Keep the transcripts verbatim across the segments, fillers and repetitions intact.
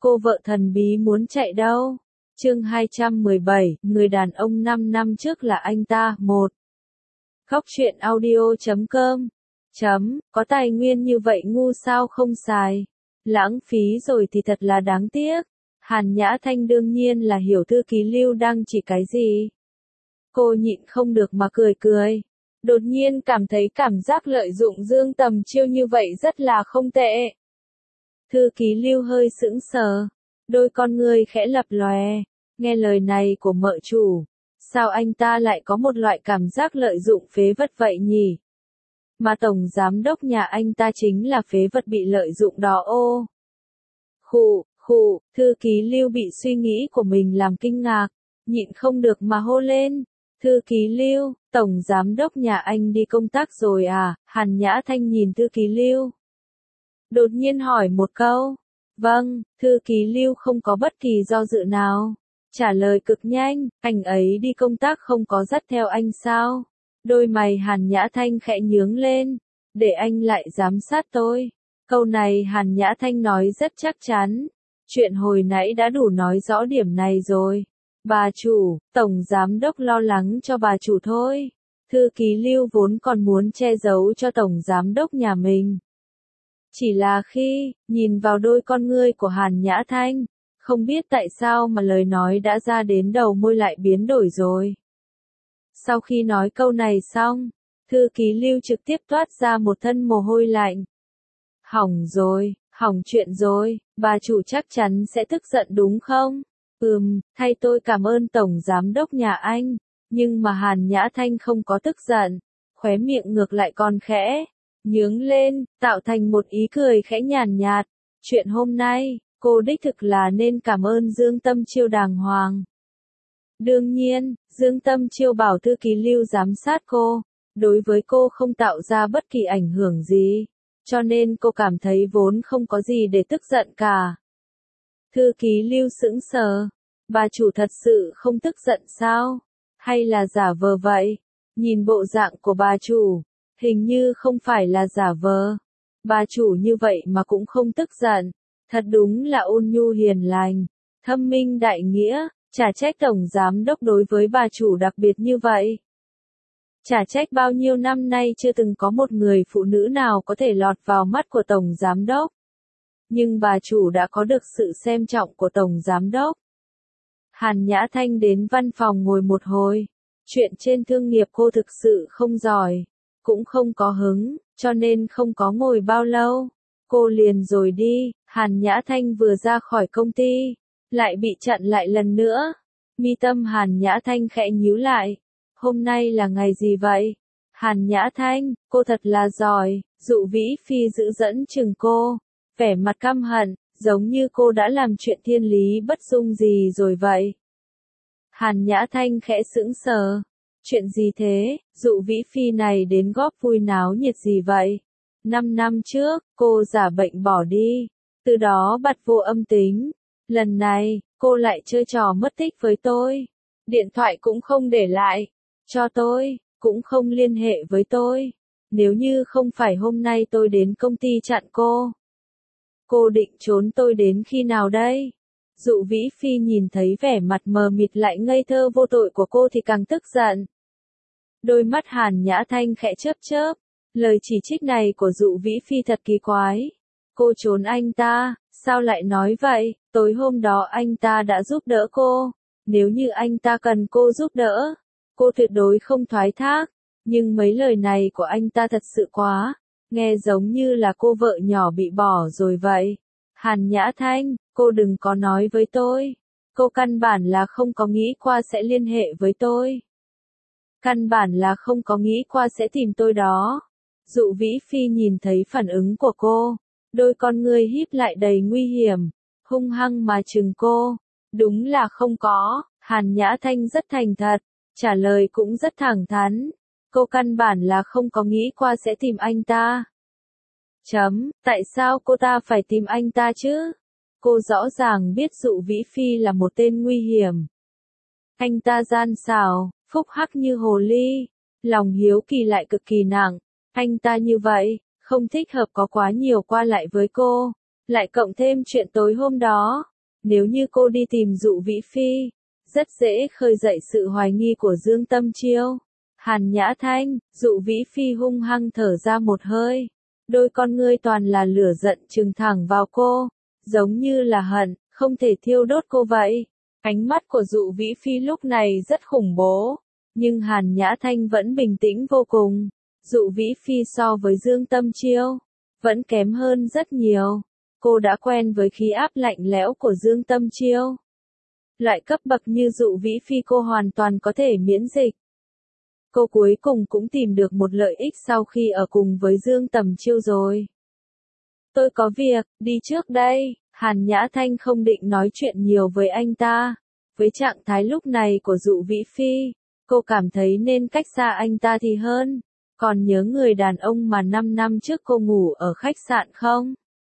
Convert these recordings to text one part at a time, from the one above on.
Cô vợ thần bí muốn chạy đâu? Chương hai trăm mười bảy, người đàn ông năm năm trước là anh ta. Một. Góc truyện audio chấm com. Chấm, có tài nguyên như vậy ngu sao không xài. Lãng phí rồi thì thật là đáng tiếc. Hàn Nhã Thanh đương nhiên là hiểu thư ký Lưu đang chỉ cái gì. Cô nhịn không được mà cười cười. Đột nhiên cảm thấy cảm giác lợi dụng Dương Tầm Chiêu như vậy rất là không tệ. Thư ký Lưu hơi sững sờ, đôi con ngươi khẽ lập lòe, nghe lời này của mợ chủ, sao anh ta lại có một loại cảm giác lợi dụng phế vật vậy nhỉ? Mà tổng giám đốc nhà anh ta chính là phế vật bị lợi dụng đó ô. Khụ, khụ, thư ký Lưu bị suy nghĩ của mình làm kinh ngạc, nhịn không được mà hô lên. Thư ký Lưu, tổng giám đốc nhà anh đi công tác rồi à? Hàn Nhã Thanh nhìn thư ký Lưu, đột nhiên hỏi một câu. Vâng, thư ký Lưu không có bất kỳ do dự nào. Trả lời cực nhanh, anh ấy đi công tác không có dắt theo anh sao? Đôi mày Hàn Nhã Thanh khẽ nhướng lên. Để anh lại giám sát tôi. Câu này Hàn Nhã Thanh nói rất chắc chắn. Chuyện hồi nãy đã đủ nói rõ điểm này rồi. Bà chủ, tổng giám đốc lo lắng cho bà chủ thôi. Thư ký Lưu vốn còn muốn che giấu cho tổng giám đốc nhà mình. Chỉ là khi, nhìn vào đôi con ngươi của Hàn Nhã Thanh, không biết tại sao mà lời nói đã ra đến đầu môi lại biến đổi rồi. Sau khi nói câu này xong, thư ký Lưu trực tiếp toát ra một thân mồ hôi lạnh. Hỏng rồi, hỏng chuyện rồi, bà chủ chắc chắn sẽ tức giận đúng không? Ừm, thay tôi cảm ơn tổng giám đốc nhà anh, nhưng mà Hàn Nhã Thanh không có tức giận, khóe miệng ngược lại còn khẽ nhướng lên, tạo thành một ý cười khẽ nhàn nhạt. Chuyện hôm nay, cô đích thực là nên cảm ơn Dương Tâm Chiêu đàng hoàng. Đương nhiên, Dương Tâm Chiêu bảo thư ký Lưu giám sát cô, đối với cô không tạo ra bất kỳ ảnh hưởng gì, cho nên cô cảm thấy vốn không có gì để tức giận cả. Thư ký Lưu sững sờ, bà chủ thật sự không tức giận sao? Hay là giả vờ vậy? Nhìn bộ dạng của bà chủ, hình như không phải là giả vờ. Bà chủ như vậy mà cũng không tức giận, thật đúng là ôn nhu hiền lành, thâm minh đại nghĩa, chả trách tổng giám đốc đối với bà chủ đặc biệt như vậy. Chả trách bao nhiêu năm nay chưa từng có một người phụ nữ nào có thể lọt vào mắt của tổng giám đốc. Nhưng bà chủ đã có được sự xem trọng của tổng giám đốc. Hàn Nhã Thanh đến văn phòng ngồi một hồi. Chuyện trên thương nghiệp cô thực sự không giỏi, cũng không có hứng, cho nên không có ngồi bao lâu. Cô liền rồi đi. Hàn Nhã Thanh vừa ra khỏi công ty, lại bị chặn lại lần nữa. Mi tâm Hàn Nhã Thanh khẽ nhíu lại. Hôm nay là ngày gì vậy? Hàn Nhã Thanh, cô thật là giỏi. Dụ Vĩ Phi giữ dẫn chừng cô, vẻ mặt căm hận, giống như cô đã làm chuyện thiên lý bất dung gì rồi vậy. Hàn Nhã Thanh khẽ sững sờ. Chuyện gì thế? Dụ Vĩ Phi này đến góp vui náo nhiệt gì vậy? Năm năm trước, cô giả bệnh bỏ đi, từ đó bặt vô âm tính. Lần này, cô lại chơi trò mất tích với tôi. Điện thoại cũng không để lại cho tôi, cũng không liên hệ với tôi. Nếu như không phải hôm nay tôi đến công ty chặn cô, cô định trốn tôi đến khi nào đây? Dụ Vĩ Phi nhìn thấy vẻ mặt mờ mịt lại ngây thơ vô tội của cô thì càng tức giận. Đôi mắt Hàn Nhã Thanh khẽ chớp chớp, lời chỉ trích này của Dụ Vĩ Phi thật kỳ quái. Cô trốn anh ta, sao lại nói vậy? Tối hôm đó anh ta đã giúp đỡ cô, nếu như anh ta cần cô giúp đỡ, cô tuyệt đối không thoái thác. Nhưng mấy lời này của anh ta thật sự quá, nghe giống như là cô vợ nhỏ bị bỏ rồi vậy. Hàn Nhã Thanh, cô đừng có nói với tôi. Cô căn bản là không có nghĩ qua sẽ liên hệ với tôi. Căn bản là không có nghĩ qua sẽ tìm tôi đó. Dụ Vĩ Phi nhìn thấy phản ứng của cô, đôi con ngươi híp lại đầy nguy hiểm, hung hăng mà trừng cô. Đúng là không có. Hàn Nhã Thanh rất thành thật, trả lời cũng rất thẳng thắn. Cô căn bản là không có nghĩ qua sẽ tìm anh ta. Chấm, tại sao cô ta phải tìm anh ta chứ? Cô rõ ràng biết Dụ Vĩ Phi là một tên nguy hiểm. Anh ta gian xảo, phúc hắc như hồ ly, lòng hiếu kỳ lại cực kỳ nặng. Anh ta như vậy, không thích hợp có quá nhiều qua lại với cô. Lại cộng thêm chuyện tối hôm đó, Nếu như cô đi tìm Dụ Vĩ Phi, rất dễ khơi dậy sự hoài nghi của Dương Tâm Chiêu. Hàn Nhã Thanh, Dụ Vĩ Phi hung hăng thở ra một hơi. Đôi con ngươi toàn là lửa giận trừng thẳng vào cô, giống như là hận, không thể thiêu đốt cô vậy. Ánh mắt của Dụ Vĩ Phi lúc này rất khủng bố, nhưng Hàn Nhã Thanh vẫn bình tĩnh vô cùng. Dụ Vĩ Phi so với Dương Tâm Chiêu, vẫn kém hơn rất nhiều. Cô đã quen với khí áp lạnh lẽo của Dương Tâm Chiêu. Loại cấp bậc như Dụ Vĩ Phi cô hoàn toàn có thể miễn dịch. Cô cuối cùng cũng tìm được một lợi ích sau khi ở cùng với Dương Tầm Chiêu rồi. Tôi có việc, đi trước đây. Hàn Nhã Thanh không định nói chuyện nhiều với anh ta. Với trạng thái lúc này của Dụ Vĩ Phi, cô cảm thấy nên cách xa anh ta thì hơn. Còn nhớ người đàn ông mà năm năm trước cô ngủ ở khách sạn không?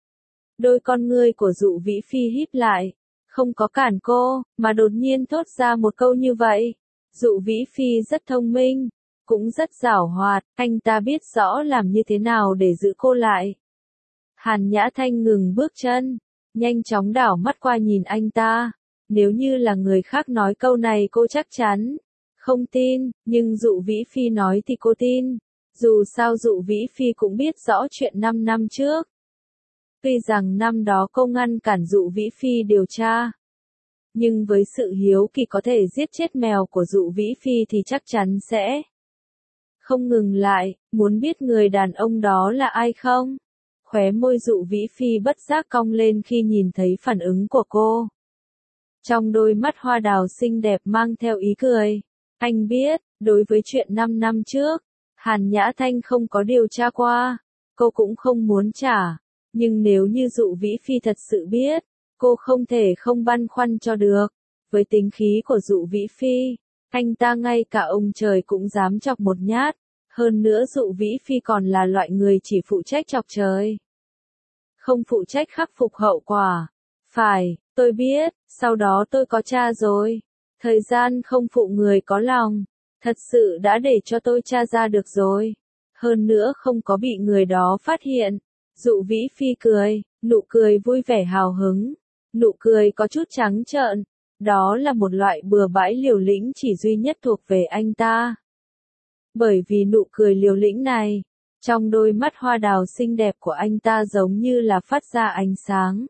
Đôi con ngươi của Dụ Vĩ Phi híp lại, không có cản cô, mà đột nhiên thốt ra một câu như vậy. Dụ Vĩ Phi rất thông minh, cũng rất giảo hoạt, anh ta biết rõ làm như thế nào để giữ cô lại. Hàn Nhã Thanh ngừng bước chân, nhanh chóng đảo mắt qua nhìn anh ta. Nếu như là người khác nói câu này cô chắc chắn không tin, nhưng Dụ Vĩ Phi nói thì cô tin. Dù sao Dụ Vĩ Phi cũng biết rõ chuyện năm năm trước. Tuy rằng năm đó cô ngăn cản Dụ Vĩ Phi điều tra, nhưng với sự hiếu kỳ có thể giết chết mèo của Dụ Vĩ Phi thì chắc chắn sẽ không ngừng lại. Muốn biết người đàn ông đó là ai không? Khóe môi Dụ Vĩ Phi bất giác cong lên khi nhìn thấy phản ứng của cô. Trong đôi mắt hoa đào xinh đẹp mang theo ý cười. Anh biết, đối với chuyện năm năm trước, Hàn Nhã Thanh không có điều tra qua, cô cũng không muốn trả. Nhưng nếu như Dụ Vĩ Phi thật sự biết, cô không thể không băn khoăn cho được. Với tính khí của Dụ Vĩ Phi, anh ta ngay cả ông trời cũng dám chọc một nhát. Hơn nữa Dụ Vĩ Phi còn là loại người chỉ phụ trách chọc trời, không phụ trách khắc phục hậu quả. Phải, tôi biết, sau đó tôi có tra rồi. Thời gian không phụ người có lòng, thật sự đã để cho tôi tra ra được rồi. Hơn nữa không có bị người đó phát hiện. Dụ Vĩ Phi cười, nụ cười vui vẻ hào hứng, nụ cười có chút trắng trợn. Đó là một loại bừa bãi liều lĩnh chỉ duy nhất thuộc về anh ta. Bởi vì nụ cười liều lĩnh này, trong đôi mắt hoa đào xinh đẹp của anh ta giống như là phát ra ánh sáng.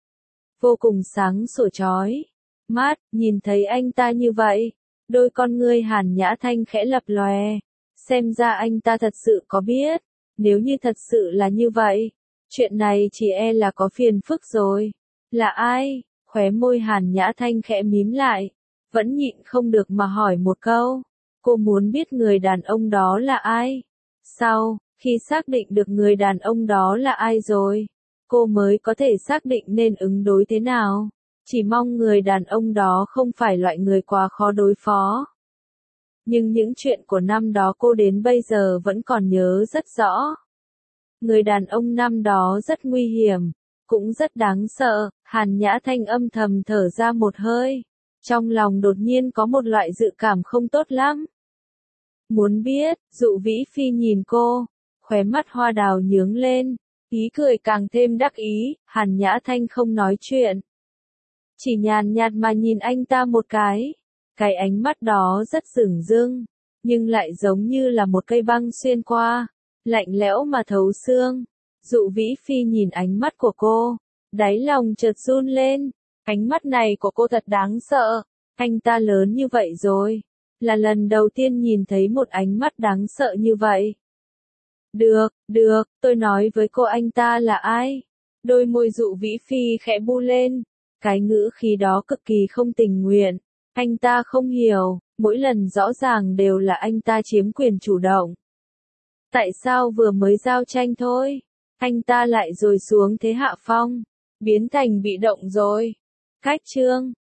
Vô cùng sáng sủa chói mắt, nhìn thấy anh ta như vậy, đôi con ngươi Hàn Nhã Thanh khẽ lập lòe. Xem ra anh ta thật sự có biết. Nếu như thật sự là như vậy, chuyện này chỉ e là có phiền phức rồi. Là ai? Khóe môi Hàn Nhã Thanh khẽ mím lại, vẫn nhịn không được mà hỏi một câu. Cô muốn biết người đàn ông đó là ai? Sau, khi xác định được người đàn ông đó là ai rồi, cô mới có thể xác định nên ứng đối thế nào. Chỉ mong người đàn ông đó không phải loại người quá khó đối phó. Nhưng những chuyện của năm đó cô đến bây giờ vẫn còn nhớ rất rõ. Người đàn ông năm đó rất nguy hiểm, cũng rất đáng sợ. Hàn Nhã Thanh âm thầm thở ra một hơi. Trong lòng đột nhiên có một loại dự cảm không tốt lắm. Muốn biết, Dụ Vĩ Phi nhìn cô, khóe mắt hoa đào nhướng lên, ý cười càng thêm đắc ý. Hàn Nhã Thanh không nói chuyện, chỉ nhàn nhạt mà nhìn anh ta một cái. Cái ánh mắt đó rất dửng dưng, nhưng lại giống như là một cây băng xuyên qua, lạnh lẽo mà thấu xương. Dụ Vĩ Phi nhìn ánh mắt của cô, đáy lòng chợt run lên. Ánh mắt này của cô thật đáng sợ. Anh ta lớn như vậy rồi, là lần đầu tiên nhìn thấy một ánh mắt đáng sợ như vậy. Được, được, tôi nói với cô anh ta là ai? Đôi môi Dụ Vĩ Phi khẽ bu lên, cái ngữ khí đó cực kỳ không tình nguyện. Anh ta không hiểu, mỗi lần rõ ràng đều là anh ta chiếm quyền chủ động. Tại sao vừa mới giao tranh thôi, anh ta lại rồi xuống thế hạ phong, biến thành bị động rồi? Cách chương